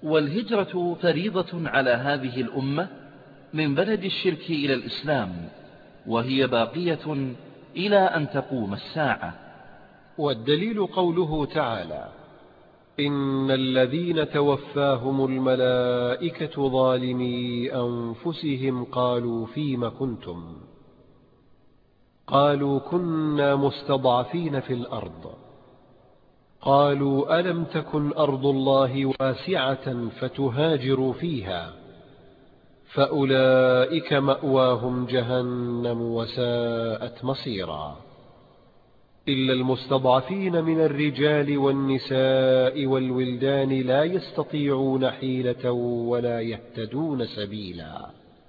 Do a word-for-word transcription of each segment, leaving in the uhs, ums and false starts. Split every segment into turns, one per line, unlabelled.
والهجرة فريضة على هذه الأمة من بلد الشرك إلى الإسلام، وهي باقية إلى أن تقوم الساعة.
والدليل قوله تعالى: إن الذين توفاهم الملائكة ظالمي أنفسهم قالوا فيم كنتم؟ قالوا كنا مستضعفين في الأرض. قالوا ألم تكن أرض الله واسعة فتهاجروا فيها، فأولئك مأواهم جهنم وساءت مصيرا، إلا المستضعفين من الرجال والنساء والولدان لا يستطيعون حيلة ولا يهتدون سبيلا،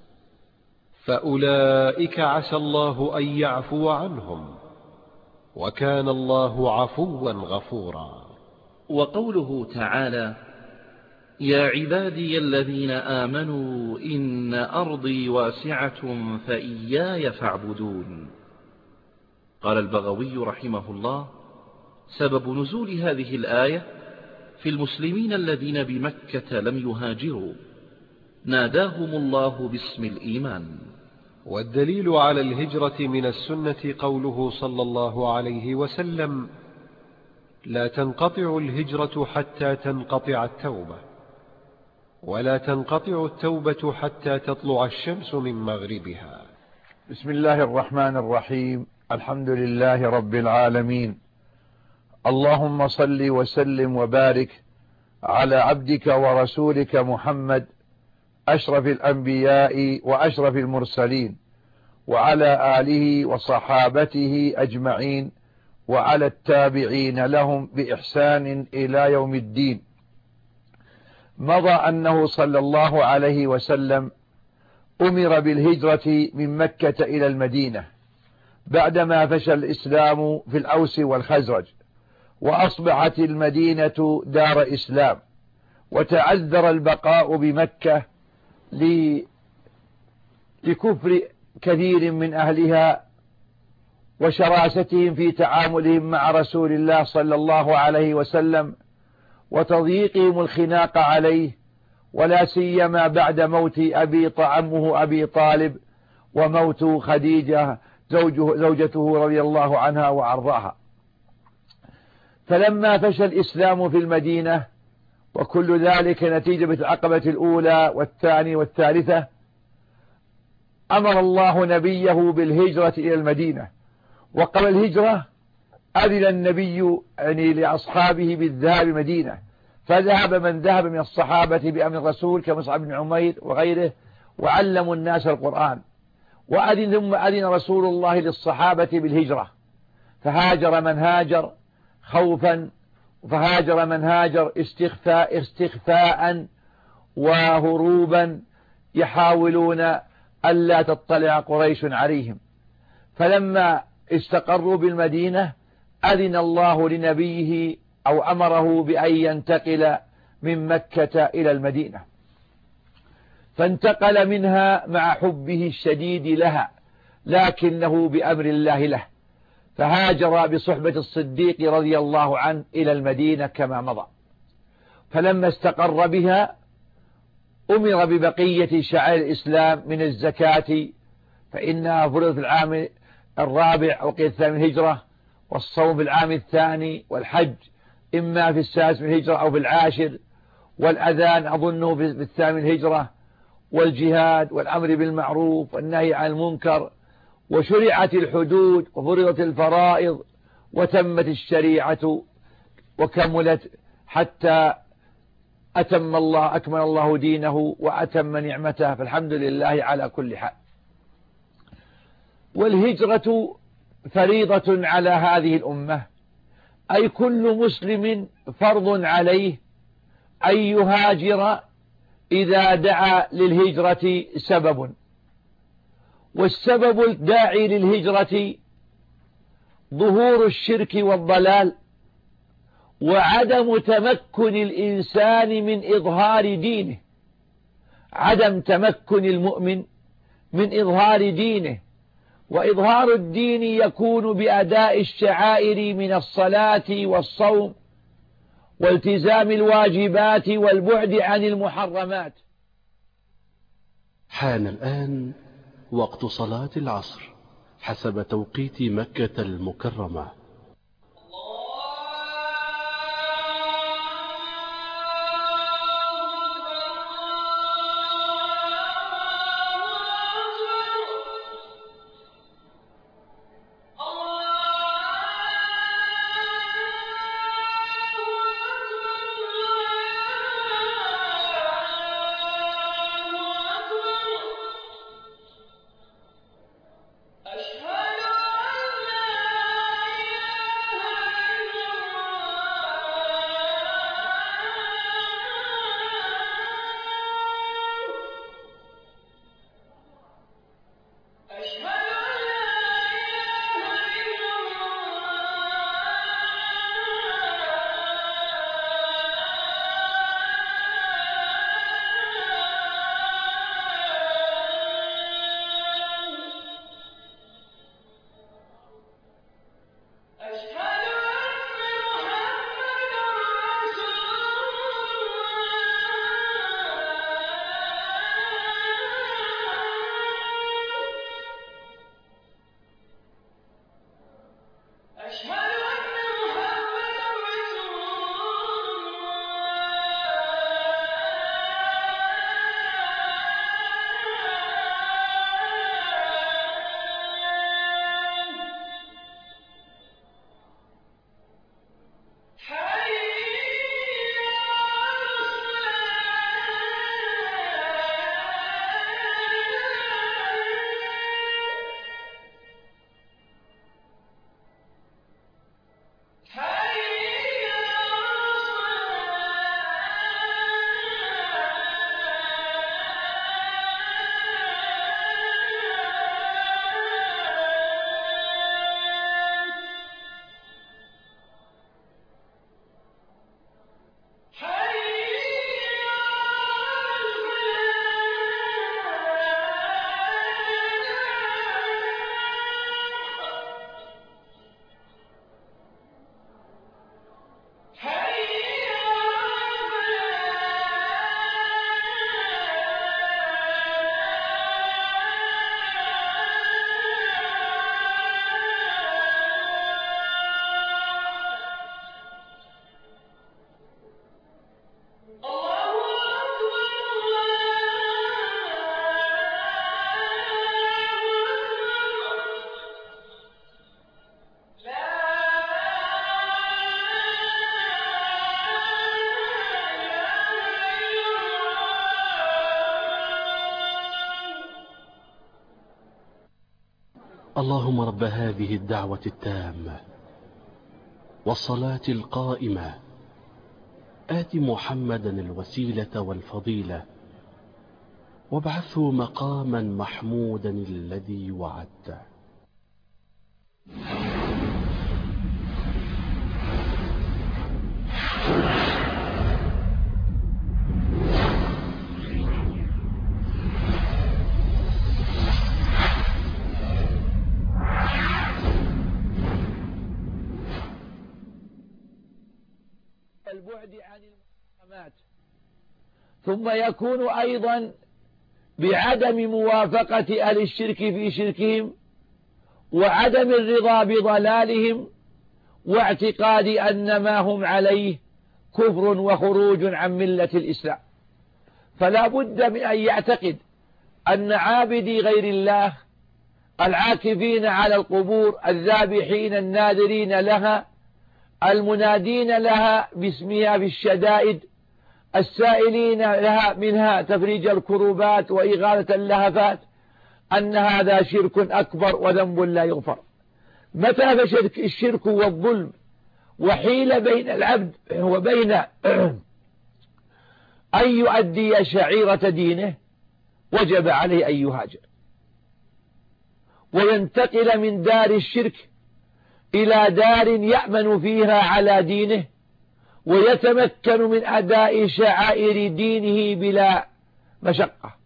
فأولئك عسى الله أن يعفو عنهم، وكان الله عفوا غفورا.
وقوله تعالى: يا عبادي الذين آمنوا إن أرضي واسعة فإياي فاعبدون. قال البغوي رحمه الله: سبب نزول هذه الآية في المسلمين الذين بمكة لم يهاجروا، ناداهم الله باسم الإيمان.
والدليل على الهجرة من السنة قوله صلى الله عليه وسلم: لا تنقطع الهجرة حتى تنقطع التوبة، ولا تنقطع التوبة حتى تطلع الشمس من مغربها.
بسم الله الرحمن الرحيم. الحمد لله رب العالمين، اللهم صل وسلم وبارك على عبدك ورسولك محمد أشرف الأنبياء وأشرف المرسلين، وعلى آله وصحابته أجمعين، وعلى التابعين لهم بإحسان إلى يوم الدين. مضى أنه صلى الله عليه وسلم أمر بالهجرة من مكة إلى المدينة بعدما فشى الإسلام في الأوس والخزرج، وأصبحت المدينة دار إسلام، وتعذر البقاء بمكة لكفر كثير من أهلها وشراستهم في تعاملهم مع رسول الله صلى الله عليه وسلم، وتضييقهم الخناق عليه، ولا سيما بعد موت أبي عمه أبي طالب وموت خديجة زوجه زوجته رضي الله عنها وعرضاها. فلما فشى الإسلام في المدينة، وكل ذلك نتيجة العقبة الأولى والثانية والثالثة، أمر الله نبيه بالهجرة إلى المدينة. وقبل الهجرة أذن النبي يعني لأصحابه بالذهاب المدينة، فذهب من ذهب من الصحابة بأمر الرسول كمصعب بن عمير وغيره، وعلموا الناس القرآن. وأذن ثم أذن رسول الله للصحابة بالهجرة، فهاجر من هاجر خوفا، فهاجر من هاجر استخفاء, استخفاء وهروبا، يحاولون ألا تطلع قريش عليهم. فلما استقروا بالمدينة أذن الله لنبيه أو أمره بأن ينتقل من مكة إلى المدينة، فانتقل منها مع حبه الشديد لها، لكنه بأمر الله له، فهاجر بصحبة الصديق رضي الله عنه إلى المدينة كما مضى. فلما استقر بها أمر ببقية شعائر الإسلام من الزكاة، فإنها فرضت في العام الرابع أو قيل الثامن من الهجرة، والصوم في العام الثاني، والحج إما في السادس من الهجرة أو في العاشر، والأذان أظنه في الثامن من الهجرة، والجهاد والأمر بالمعروف والنهي عن المنكر، وشرعت الحدود وفرضت الفرائض، وتمت الشريعة وكملت حتى أتم الله أكمل الله دينه وأتم نعمته، فالحمد لله على كل حال. والهجرة فريضة على هذه الأمة، أي كل مسلم فرض عليه أن يهاجر إذا دعا للهجرة سبب. والسبب الداعي للهجرة ظهور الشرك والضلال، وعدم تمكن الإنسان من إظهار دينه، عدم تمكن المؤمن من إظهار دينه. وإظهار الدين يكون بأداء الشعائر من الصلاة والصوم والتزام الواجبات والبعد عن المحرمات.
حان الآن وقت صلاة العصر حسب توقيت مكة المكرمة. اللهم رب هذه الدعوة التامة والصلاة القائمة آت محمدا الوسيلة والفضيلة وابعثه مقاما محمودا الذي وعدته.
البعد عن المحرمات، ثم يكون أيضا بعدم موافقة أهل الشرك في شركهم وعدم الرضا بضلالهم واعتقاد أن ما هم عليه كفر وخروج عن ملة الإسلام. فلا بد من أن يعتقد أن عابدي غير الله العاكفين على القبور الذابحين الناذرين لها المنادين لها باسمها في الشدائد السائلين لها منها تفريج الكروبات وإغاثة اللهفات أن هذا شرك أكبر وذنب لا يغفر. متى فشرك الشرك والظلم وحيل بين العبد وبين أن يؤدي شعيرة دينه وجب عليه أن يهاجر وينتقل من دار الشرك إلى دار يأمن فيها على دينه ويتمكن من أداء شعائر دينه بلا مشقة.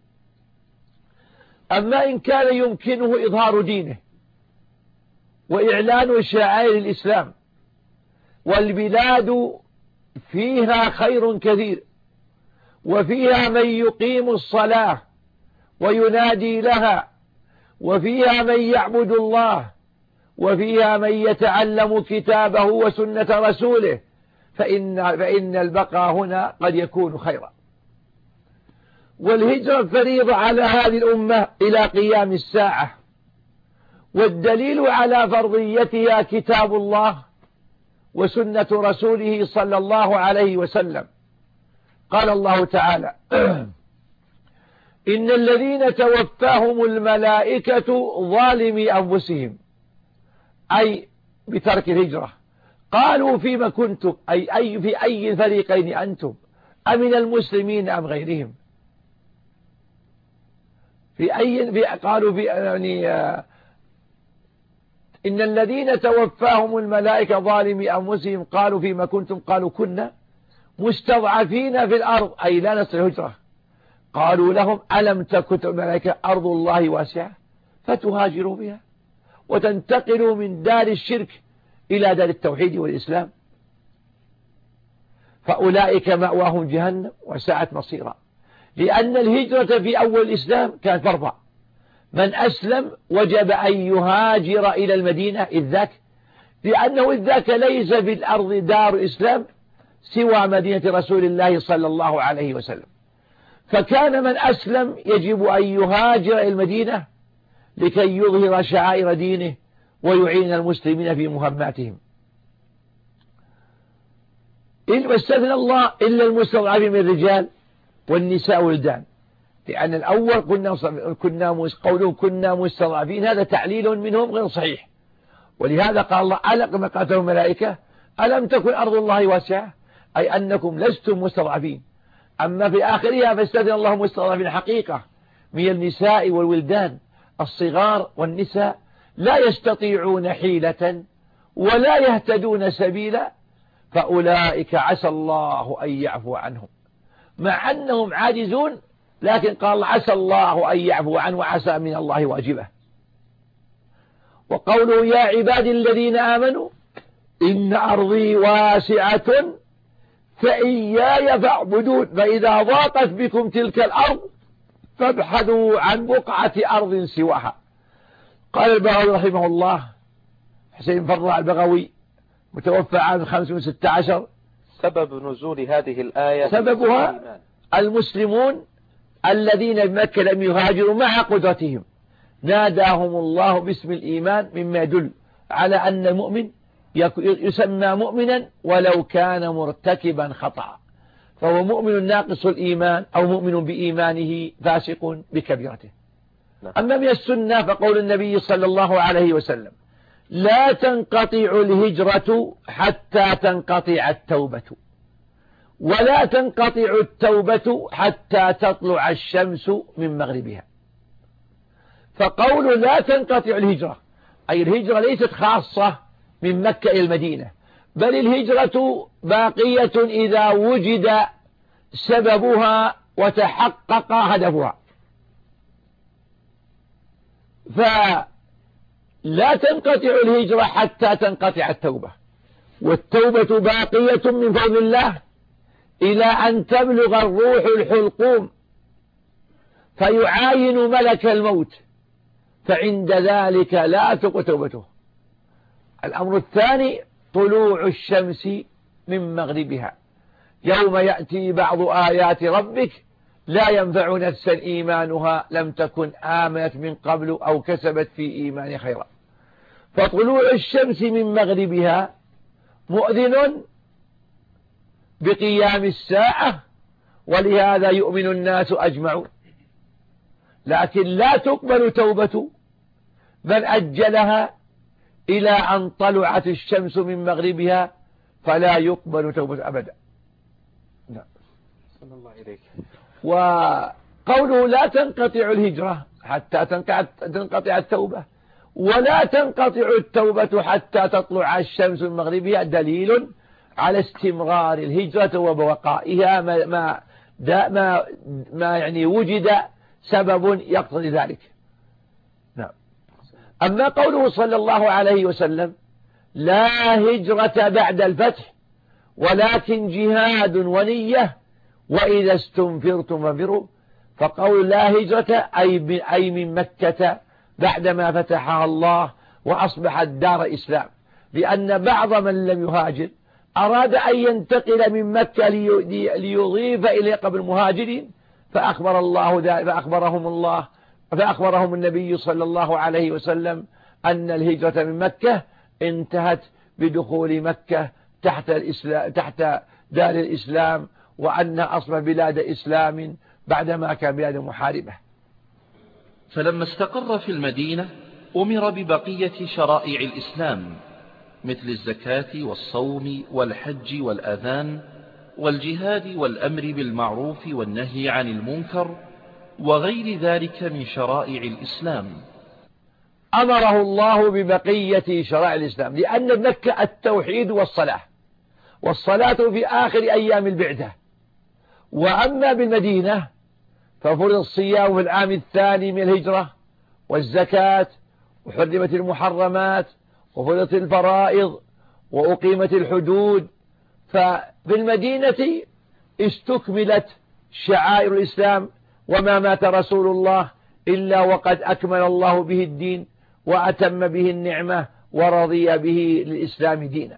أما إن كان يمكنه إظهار دينه وإعلان شعائر الإسلام والبلاد فيها خير كثير، وفيها من يقيم الصلاة وينادي لها، وفيها من يعبد الله، وفيها من يتعلم كتابه وسنة رسوله، فإن, فإن البقاء هنا قد يكون خيرا. والهجرة فريضة على هذه الأمة إلى قيام الساعة، والدليل على فرضيتها كتاب الله وسنة رسوله صلى الله عليه وسلم. قال الله تعالى: إن الذين توفاهم الملائكة ظالمي أنفسهم، أي بترك الهجرة، قالوا فيما كنتم، أي, أي في أي فريقين أنتم، أمن المسلمين أم غيرهم؟ في أي في قالوا في يعني آه إن الذين توفاهم الملائكة ظالمي أنفسهم قالوا فيما كنتم، قالوا كنا مستضعفين في الأرض، أي لا نستطيع الهجرة. قالوا لهم: ألم تكن الملائكة أرض الله واسعة فتهاجروا بها وتنتقلوا من دار الشرك إلى دار التوحيد والإسلام، فأولئك مأواهم جهنم وساءت مصيرا. لأن الهجرة في أول الإسلام كانت فرضا، من أسلم وجب أن يهاجر إلى المدينة إذ ذاك، لأنه إذ ذاك ليس في الأرض دار إسلام سوى مدينة رسول الله صلى الله عليه وسلم، فكان من أسلم يجب أن يهاجر إلى المدينة لكي يظهر شعائر دينه ويعين المسلمين في مهماتهم. واستثنى الله إلا المستضعفين من الرجال والنساء والولدان، لأن الأول كنا كنا قولهم كنا مستضعفين، هذا تعليل منهم غير صحيح. ولهذا قال الله: ألم قاتلهم الملائكة ألم تكن أرض الله واسعة، أي أنكم لستم مستضعفين. أما في آخرها فاستثنى الله مستضعفين حقيقة من النساء والولدان الصغار والنساء لا يستطيعون حيلة ولا يهتدون سبيلا، فأولئك عسى الله أن يعفو عنهم، مع أنهم عاجزون، لكن قال عسى الله أن يعفو عنه وعسى من الله واجبه. وقوله: يا عبادي الذين آمنوا إن أرضي واسعة فإياي فاعبدون، فإذا ضاقت بكم تلك الأرض فابحثوا عن بقعة أرض سواها. قال البغوي رحمه الله، حسين فرع البغوي متوفى عام خمسمائة وستة عشر:
سبب نزول هذه الآية
سببها المسلمون الذين بمكة لم يهاجروا مع قدرتهم، ناداهم الله باسم الإيمان، مما يدل على أن المؤمن يسمى مؤمنا ولو كان مرتكبا خطأ، فهو مؤمن ناقص الإيمان أو مؤمن بإيمانه فاسق بكبيرته. أما من السنة فقول النبي صلى الله عليه وسلم: لا تنقطع الهجرة حتى تنقطع التوبة، ولا تنقطع التوبة حتى تطلع الشمس من مغربها. فقول لا تنقطع الهجرة، أي الهجرة ليست خاصة من مكة إلى المدينة، بل الهجرة باقية إذا وجد سببها وتحقق هدفها. فلا تنقطع الهجرة حتى تنقطع التوبة، والتوبة باقية من فضل الله إلى أن تبلغ الروح الحلقوم فيعاين ملك الموت، فعند ذلك لا تقبل توبته. الأمر الثاني طلوع الشمس من مغربها، يوم يأتي بعض آيات ربك لا ينفع نفسا إيمانها لم تكن آمنت من قبل أو كسبت في إيمان خيرا. فطلوع الشمس من مغربها مؤذن بقيام الساعة، ولهذا يؤمن الناس أجمعون، لكن لا تقبل توبة من أجلها إلى أن طلعت الشمس من مغربها، فلا يقبل توبة أبدا. نعم. صلى الله عليك. وقوله لا تنقطع الهجرة حتى تنقطع التوبة، ولا تنقطع التوبة حتى تطلع الشمس من مغربها، دليل على استمرار الهجرة وبقائها ما ما ما, ما يعني وجد سبب يقتضي ذلك. نعم. أما قوله صلى الله عليه وسلم لا هجرة بعد الفتح، ولكن جهاد ونية، وإذا استنفرتم فانفروا. فقول لا هجرة أي من مكة بعدما فتحها الله وأصبحت دار إسلام، لأن بعض من لم يهاجر أراد أن ينتقل من مكة ليضيف إلى قبل المهاجرين، فأخبر الله فأخبرهم الله فأخبرهم النبي صلى الله عليه وسلم أن الهجرة من مكة انتهت بدخول مكة تحت الإسلام تحت دار الإسلام، وأنها أصبح بلاد إسلام بعدما كان بلاد محاربة.
فلما استقر في المدينة أمر ببقية شرائع الإسلام مثل الزكاة والصوم والحج والأذان والجهاد والأمر بالمعروف والنهي عن المنكر وغير ذلك من شرائع الإسلام.
أمره الله ببقية شرائع الإسلام، لأن مكة التوحيد والصلاة، والصلاة في آخر أيام البعثة. وأما بالمدينة ففرض الصيام في العام الثاني من الهجرة، والزكاة، وحرمت المحرمات، وفرضت الفرائض، وأقيمت الحدود. فبالمدينة استكملت شعائر الإسلام، وما مات رسول الله إلا وقد أكمل الله به الدين وأتم به النعمة ورضي به للإسلام دينا.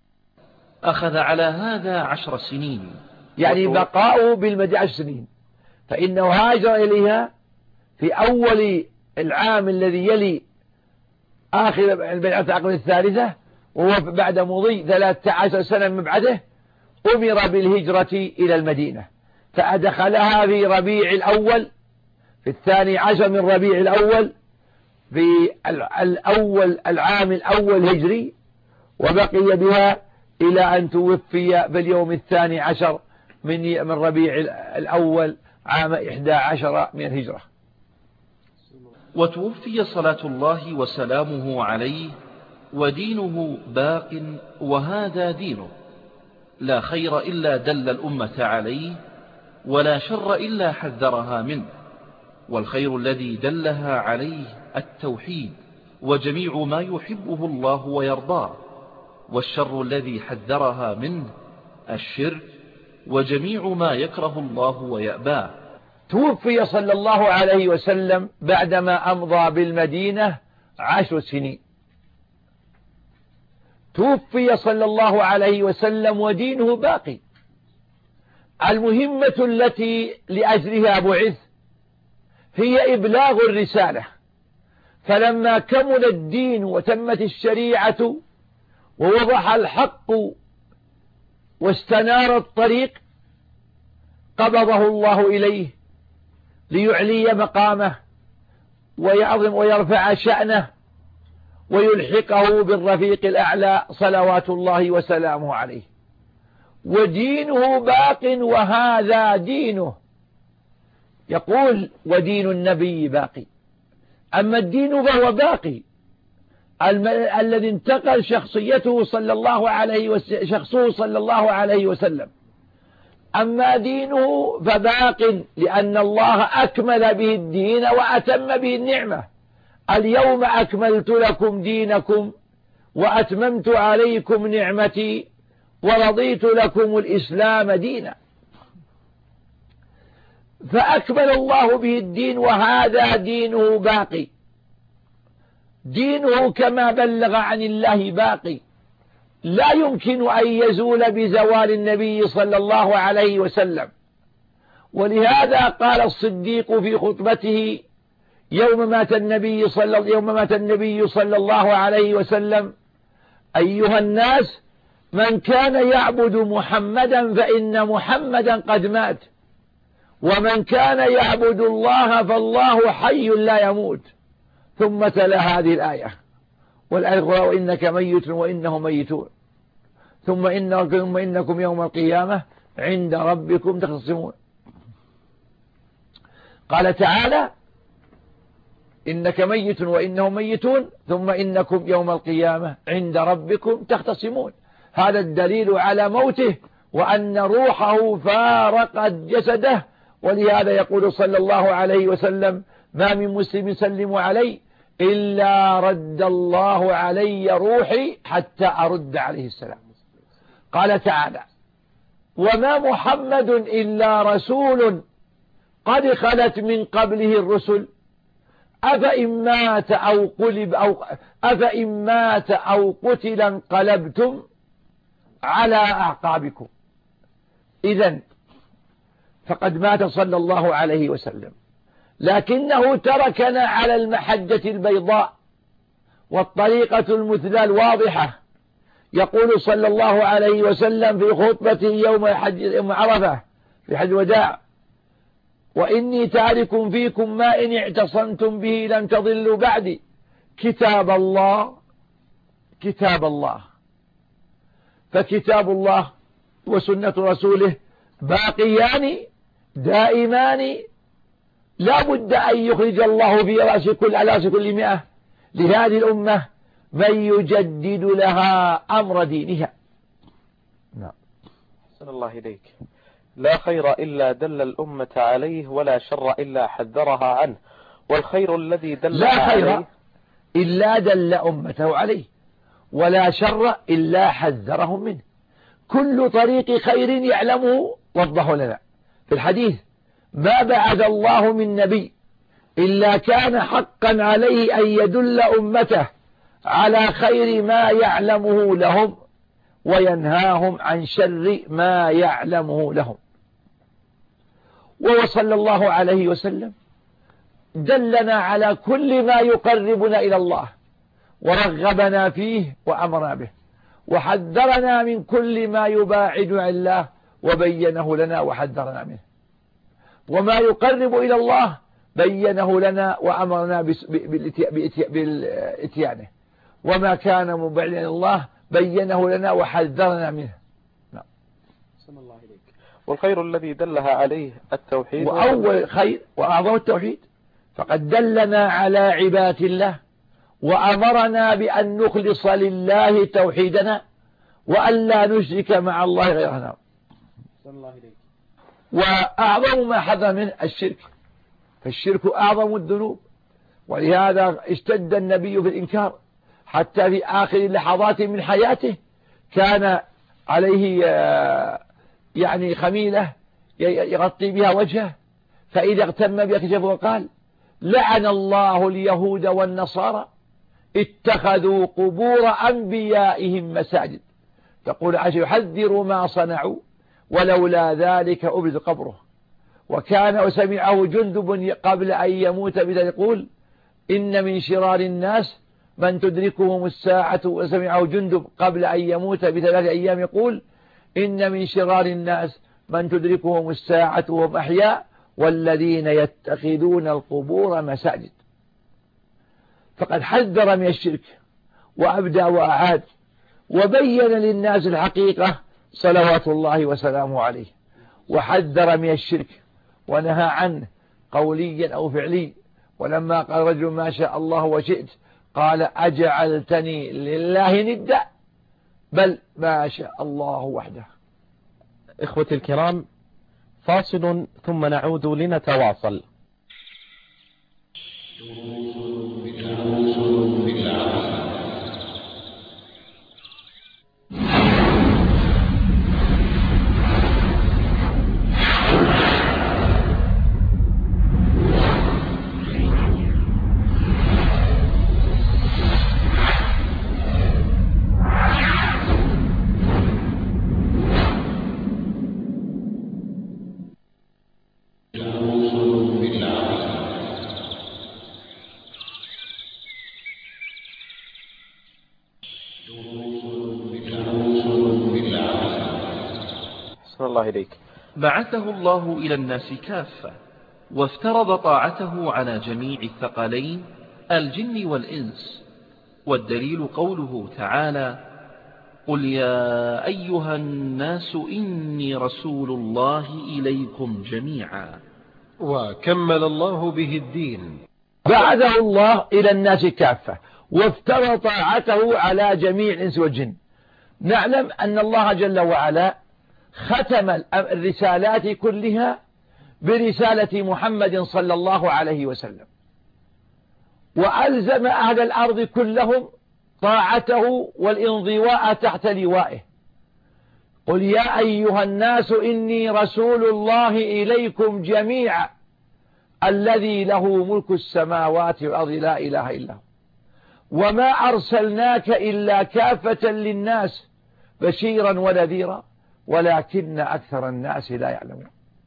أخذ على هذا عشر سنين،
يعني بقاؤه بالمدينة عشر سنين، فإنه هاجر إليها في أول العام الذي يلي آخر البيعة العقد الثالثة، وهو بعد مضي ثلاثة عشر سنة من بعده أمر بالهجرة إلى المدينة، فأدخلها في ربيع الأول في الثاني عشر من ربيع الأول في الأول العام الأول هجري، وبقي بها إلى أن توفي في اليوم الثاني عشر من من ربيع الأول عام إحدى عشر من الهجرة.
وتوفي صلاة الله وسلامه عليه ودينه باق، وهذا دينه، لا خير إلا دل الأمة عليه، ولا شر إلا حذرها منه. والخير الذي دلها عليه التوحيد وجميع ما يحبه الله ويرضاه، والشر الذي حذرها منه الشرك وجميع ما يكره الله ويأباه.
توفي صلى الله عليه وسلم بعدما أمضى بالمدينة عشر سنين. توفي صلى الله عليه وسلم ودينه باقي. المهمة التي لأجلها بعث هي إبلاغ الرسالة، فلما كمل الدين وتمت الشريعة ووضح الحق واستنار الطريق قبضه الله إليه ليعلي مقامه ويعظم ويرفع شأنه ويلحقه بالرفيق الأعلى صلوات الله وسلامه عليه. ودينه باق، وهذا دينه. يقول ودين النبي باقي، أما الدين فهو باقي الذي انتقل شخصيته صلى الله عليه وسلم شخصه صلى الله عليه وسلم. أما دينه فباق، لأن الله أكمل به الدين وأتم به النعمة. اليوم أكملت لكم دينكم وأتممت عليكم نعمتي ورضيت لكم الإسلام دينا. فأكمل الله به الدين، وهذا دينه باقي. دينه كما بلغ عن الله باقي، لا يمكن أن يزول بزوال النبي صلى الله عليه وسلم. ولهذا قال الصديق في خطبته يوم مات النبي صلى يوم مات النبي صلى الله عليه وسلم: أيها الناس، من كان يعبد محمدا فإن محمدا قد مات، ومن كان يعبد الله فالله حي لا يموت. ثم تلا هذه الآية، والآية وإنك ميت وإنهم ميتون، ثم إنكم, إنكم يوم القيامة عند ربكم تختصمون. قال تعالى: إنك ميت وإنهم ميتون، ثم إنكم يوم القيامة عند ربكم تختصمون. هذا الدليل على موته وأن روحه فارقت جسده. ولهذا يقول صلى الله عليه وسلم: ما من مسلم يسلم علي إلا رد الله علي روحي حتى أرد عليه السلام. قال تعالى: وما محمد إلا رسول قد خلت من قبله الرسل أفإن مات أو قلب أو أفإن مات أو قتل انقلبتم على أعقابكم. إذن فقد مات صلى الله عليه وسلم، لكنه تركنا على المحجة البيضاء والطريقة المثلى الواضحة. يقول صلى الله عليه وسلم في خطبته يوم حج يوم عرفة في حج الوداع: وإني تارك فيكم ما إن اعتصمتم به لن تضلوا بعدي كتاب الله كتاب الله. فكتاب الله وسنة رسوله باقيان دائمان، لا بد أن يخرج الله في رأس كل على رأس كل مئة لهذه الأمة من يجدد لها أمر دينها.
نعم. أحسن الله إليك. لا خير إلا دل الأمة عليه ولا شر إلا حذرها عنه، والخير الذي دل
لا خير
عليه
إلا دل أمته عليه ولا شر إلا حذرهم منه. كل طريق خير يعلمه وضحه لنا في الحديث: ما بعث الله من نبي إلا كان حقا عليه أن يدل أمته على خير ما يعلمه لهم وينهاهم عن شر ما يعلمه لهم. وصلى الله عليه وسلم دلنا على كل ما يقربنا إلى الله ورغبنا فيه وأمرنا به، وحذرنا من كل ما يباعد عن الله وبينه لنا وحذرنا منه. وما يقرب إلى الله بينه لنا وأمرنا بالإتيانه، وما كان مبعدا عن الله بينه لنا وحذرنا منه. نعم.
بسم الله عليك. والخير الذي دلها عليه التوحيد،
وأول خير وأعظم التوحيد، فقد دلنا على عبادة الله وأمرنا بأن نخلص لله توحيدنا وأن لا نشرك مع الله غيرنا. وأعظم ما حذر منه الشرك، فالشرك أعظم الذنوب، ولهذا اشتد النبي في الإنكار حتى في آخر لحظات من حياته كان عليه يعني خميلة يغطي بها وجهه، فإذا اغتم بيكشف وقال: لعن الله اليهود والنصارى اتخذوا قبور أنبيائهم مساجد. تقول عائشة: يحذر ما صنعوا ولولا ذلك أبرز قبره. وكان وسمعه جندب قبل أن يموت بذلك يقول: إن من شرار الناس من تدركهم الساعة. وسمعه جندب قبل أن يموت بثلاث أيام يقول: إن من شرار الناس من تدركهم الساعة وهم أحياء والذين يتخذون القبور مساجد. فقد حذر من الشرك وأبدى وأعاد وبين للناس الحقيقة صلوات الله وسلامه عليه، وحذر من الشرك ونهى عنه قوليا أو فعلي. ولما قال رجل: ما شاء الله وشئت، قال: أجعلتني لله ندا، بل ما شاء الله وحده.
إخوتي الكرام، فاصل ثم نعود لنتواصل. الله إليك.
بعثه الله إلى الناس كافة، وافترض طاعته على جميع الثقلين الجن والإنس، والدليل قوله تعالى: قل يا أيها الناس إني رسول الله إليكم جميعا.
وكمل الله به الدين.
بعثه الله إلى الناس كافة وافترض طاعته على جميع الإنس والجن. نعلم أن الله جل وعلا ختم الرسالات كلها برسالة محمد صلى الله عليه وسلم، وألزم أهل الأرض كلهم طاعته والانضواء تحت لوائه. قل يا أيها الناس إني رسول الله إليكم جميعا الذي له ملك السماوات والأرض لا إله إلا هو وما أرسلناك إلا كافة للناس بشيرا ونذيرا ولكن أكثر الناس لا يعلمون.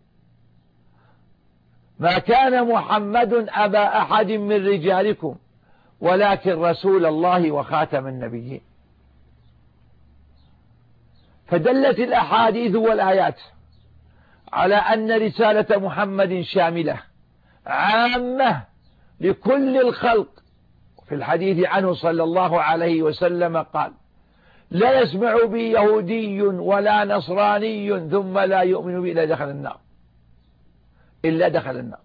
ما كان محمد أبا أحد من رجالكم ولكن رسول الله وخاتم النبيين. فدلت الأحاديث والآيات على أن رسالة محمد شاملة عامة لكل الخلق. في الحديث عنه صلى الله عليه وسلم قال: لا يسمع بي يهودي ولا نصراني ثم لا يؤمن بي إلا دخل النار إلا دخل النار.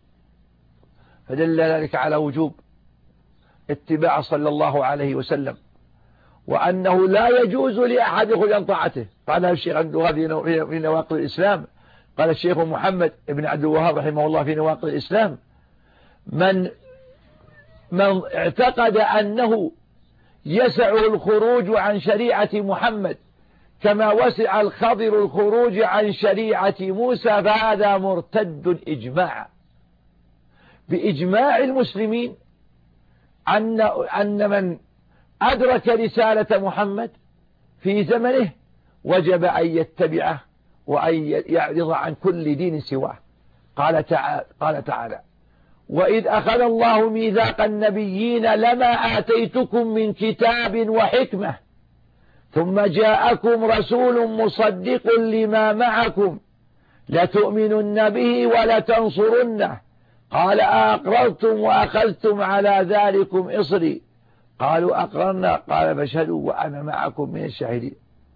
فدل ذلك على وجوب اتباع صلى الله عليه وسلم، وأنه لا يجوز لأحد يخرج عن طاعته. قال الشيخ عبد الوهاب في نواقض الإسلام، قال الشيخ محمد بن عبد الوهاب رحمه الله في نواقض الإسلام: من من اعتقد أنه يسعه الخروج عن شريعة محمد كما وسع الخضر الخروج عن شريعة موسى فهذا مرتد إجماعا، بإجماع المسلمين، أن أن من أدرك رسالة محمد في زمنه وجب أن يتبعه وأن يعرض عن كل دين سواه. قال تعالى, قال تعالى: وإذ أخذ الله ميثاق النبيين لما آتيتكم من كتاب وحكمة ثم جاءكم رسول مصدق لما معكم لتؤمنن به ولتنصرنه قال أقررتم وأخذتم على ذلكم إصري قالوا أقررنا قال فاشهدوا وأنا معكم من الشاهدين.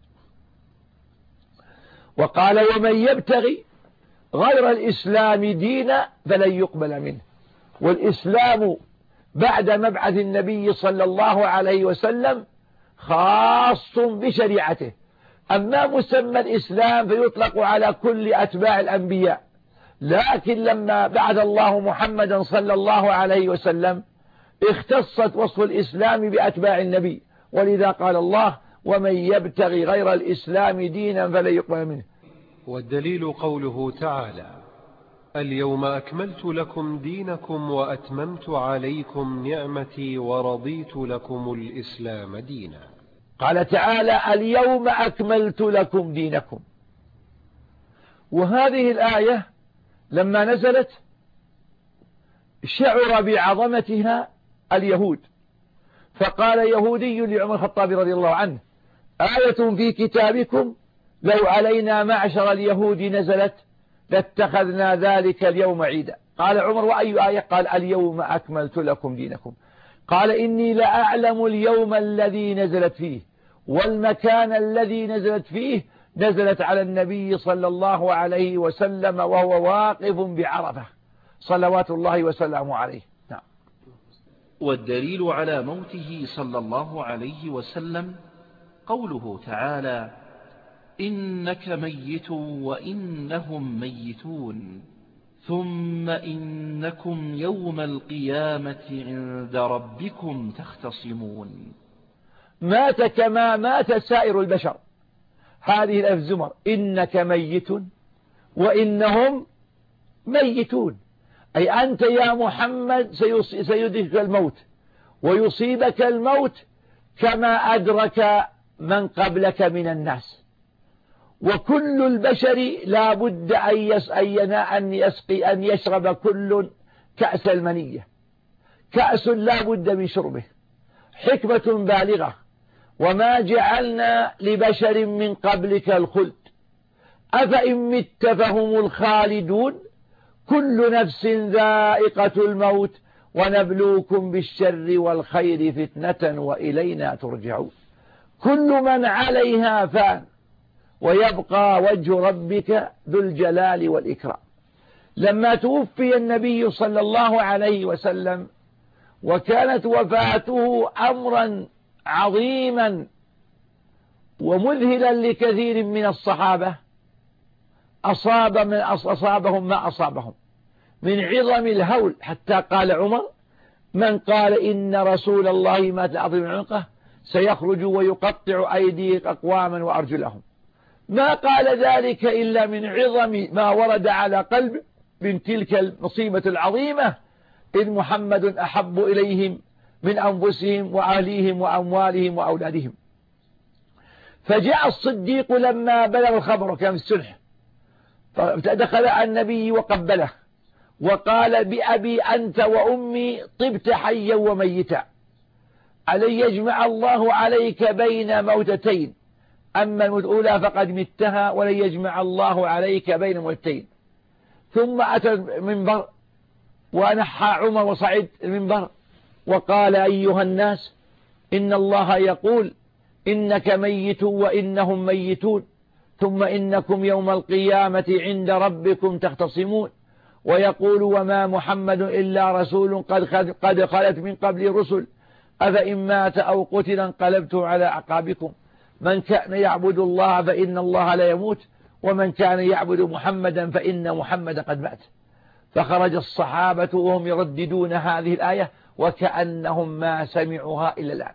وقال: ومن يبتغي غير الإسلام دينا فلن يقبل منه. والإسلام بعد مبعث النبي صلى الله عليه وسلم خاص بشريعته. أما مسمى الإسلام فيطلق على كل أتباع الأنبياء، لكن لما بعث الله محمدا صلى الله عليه وسلم اختصت وصف الإسلام بأتباع النبي، ولذا قال الله: ومن يبتغي غير الإسلام دينا فلن يقبل منه.
والدليل قوله تعالى: اليوم أكملت لكم دينكم وأتممت عليكم نعمتي ورضيت لكم الإسلام دينا.
قال تعالى: اليوم أكملت لكم دينكم. وهذه الآية لما نزلت شعر بعظمتها اليهود، فقال يهودي لعمر الخطاب رضي الله عنه: آية في كتابكم لو علينا معشر اليهود نزلت لاتخذنا ذلك اليوم عيدا. قال عمر: وأي آية؟ قال: اليوم أكملت لكم دينكم. قال: إني لأعلم اليوم الذي نزلت فيه والمكان الذي نزلت فيه. نزلت على النبي صلى الله عليه وسلم وهو واقف بعرفة صلوات الله وسلامه عليه. نعم.
والدليل على موته صلى الله عليه وسلم قوله تعالى: إنك ميت وإنهم ميتون ثم إنكم يوم القيامة عند ربكم تختصمون.
مات كما مات سائر البشر. هذه الآية الزمر: إنك ميت وإنهم ميتون، أي أنت يا محمد سيدركك الموت ويصيبك الموت كما أدرك من قبلك من الناس. وكل البشر لا بد أن يسقي أن يشرب كل كأس المنية. كأس لا بد من شربه، حكمة بالغة: وما جعلنا لبشر من قبلك الخلد أفإن مت فهم الخالدون كل نفس ذائقة الموت ونبلوكم بالشر والخير فتنة وإلينا ترجعون. كل من عليها فان ويبقى وجه ربك ذو الجلال والإكرام. لما توفي النبي صلى الله عليه وسلم وكانت وفاته أمرا عظيما ومذهلا لكثير من الصحابة، أصاب من أصابهم ما أصابهم من عظم الهول، حتى قال عمر: من قال إن رسول الله مات لأضرب عنقه سيخرج ويقطع أيدي أقواما وأرجلهم. ما قال ذلك إلا من عظم ما ورد على قلب من تلك المصيبة العظيمة، إذ محمد أحب إليهم من أنفسهم وأهليهم وأموالهم وأولادهم. فجاء الصديق لما بلغ الخبر كان في السلح، فدخل على النبي وقبله وقال بأبي أنت وأمي طبت حيا وميتا، ألن يجمع الله عليك بين موتتين، أما الموت الأولى فقد متها ولن يجمع الله عليك بين موتتين. ثم أتى المنبر ونحى عمر وصعد المنبر وقال أيها الناس إن الله يقول إنك ميت وإنهم ميتون، ثم إنكم يوم القيامة عند ربكم تختصمون، ويقول وما محمد إلا رسول قد قد خلت من قبل رسل أفإن مات أو قتل انقلبتم على أعقابكم، من كان يعبد الله فإن الله لا يموت، ومن كان يعبد محمدا فإن محمدا قد مات. فخرج الصحابة وهم يرددون هذه الآية وكأنهم ما سمعوها إلا الآن.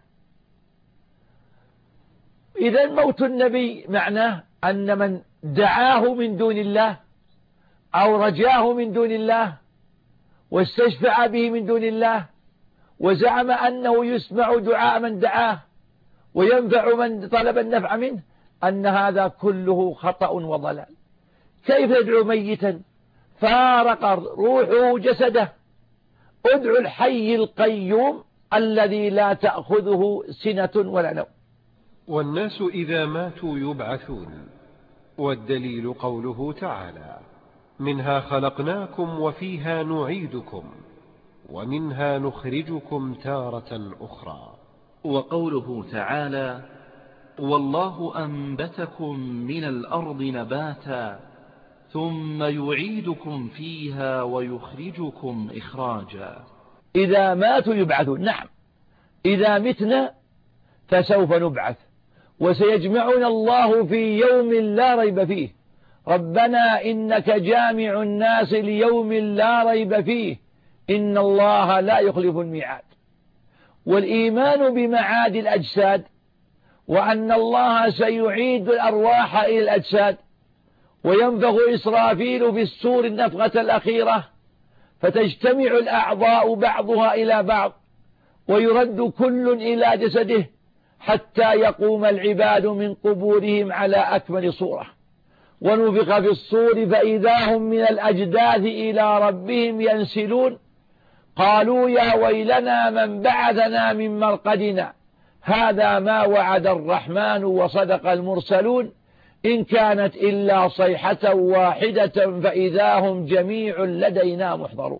إذا موت النبي معناه أن من دعاه من دون الله أو رجاه من دون الله واستشفع به من دون الله وزعم أنه يسمع دعاء من دعاه وينفع من طلب النفع منه، أن هذا كله خطأ وضلال. كيف يدعو ميتا فارق روحه جسده؟ ادعو الحي القيوم الذي لا تأخذه سنة ولا نوم.
والناس إذا ماتوا يبعثون، والدليل قوله تعالى منها خلقناكم وفيها نعيدكم ومنها نخرجكم تارة أخرى.
وقوله تعالى والله أنبتكم من الأرض نباتا ثم يعيدكم فيها ويخرجكم إخراجا.
إذا ماتوا يبعثون، نعم إذا متنا فسوف نبعث، وسيجمعنا الله في يوم لا ريب فيه. ربنا إنك جامع الناس ليوم لا ريب فيه إن الله لا يخلف الميعاد. والإيمان بمعاد الأجساد وأن الله سيعيد الأرواح إلى الأجساد، وينفخ إسرافيل في السور النفخة الأخيرة فتجتمع الأعضاء بعضها إلى بعض ويرد كل إلى جسده حتى يقوم العباد من قبورهم على أكمل صورة، ونفخ في الصور فإذا هم من الأجداث إلى ربهم ينسلون، قالوا يا ويلنا من بعثنا من مرقدنا هذا ما وعد الرحمن وصدق المرسلون إن كانت إلا صيحة واحدة فإذا هم جميع لدينا محضرون.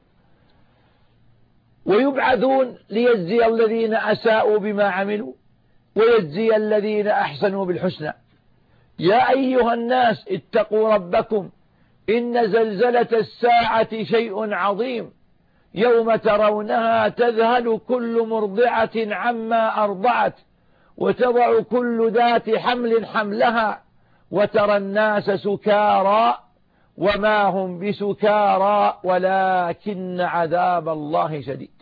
ويبعثون ليجزي الذين أساءوا بما عملوا ويجزي الذين أحسنوا بالحسنى. يا أيها الناس اتقوا ربكم إن زلزلة الساعة شيء عظيم يوم ترونها تذهل كل مرضعة عما أرضعت وتضع كل ذات حمل حملها وترى الناس سكارى وما هم بسكارى ولكن عذاب الله شديد.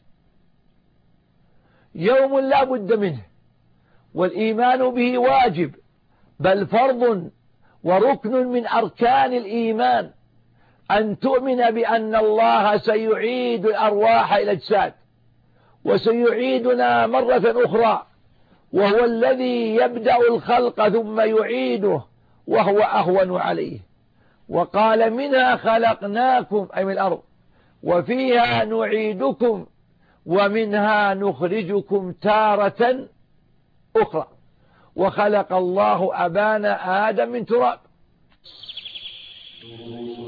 يوم لا بد منه، والإيمان به واجب بل فرض وركن من أركان الإيمان، أن تؤمن بأن الله سيعيد الأرواح إلى الأجساد وسيعيدنا مرة أخرى، وهو الذي يبدأ الخلق ثم يعيده وهو أهون عليه. وقال منها خلقناكم أي من الأرض وفيها نعيدكم ومنها نخرجكم تارة أخرى. وخلق الله أبانا آدم من تراب.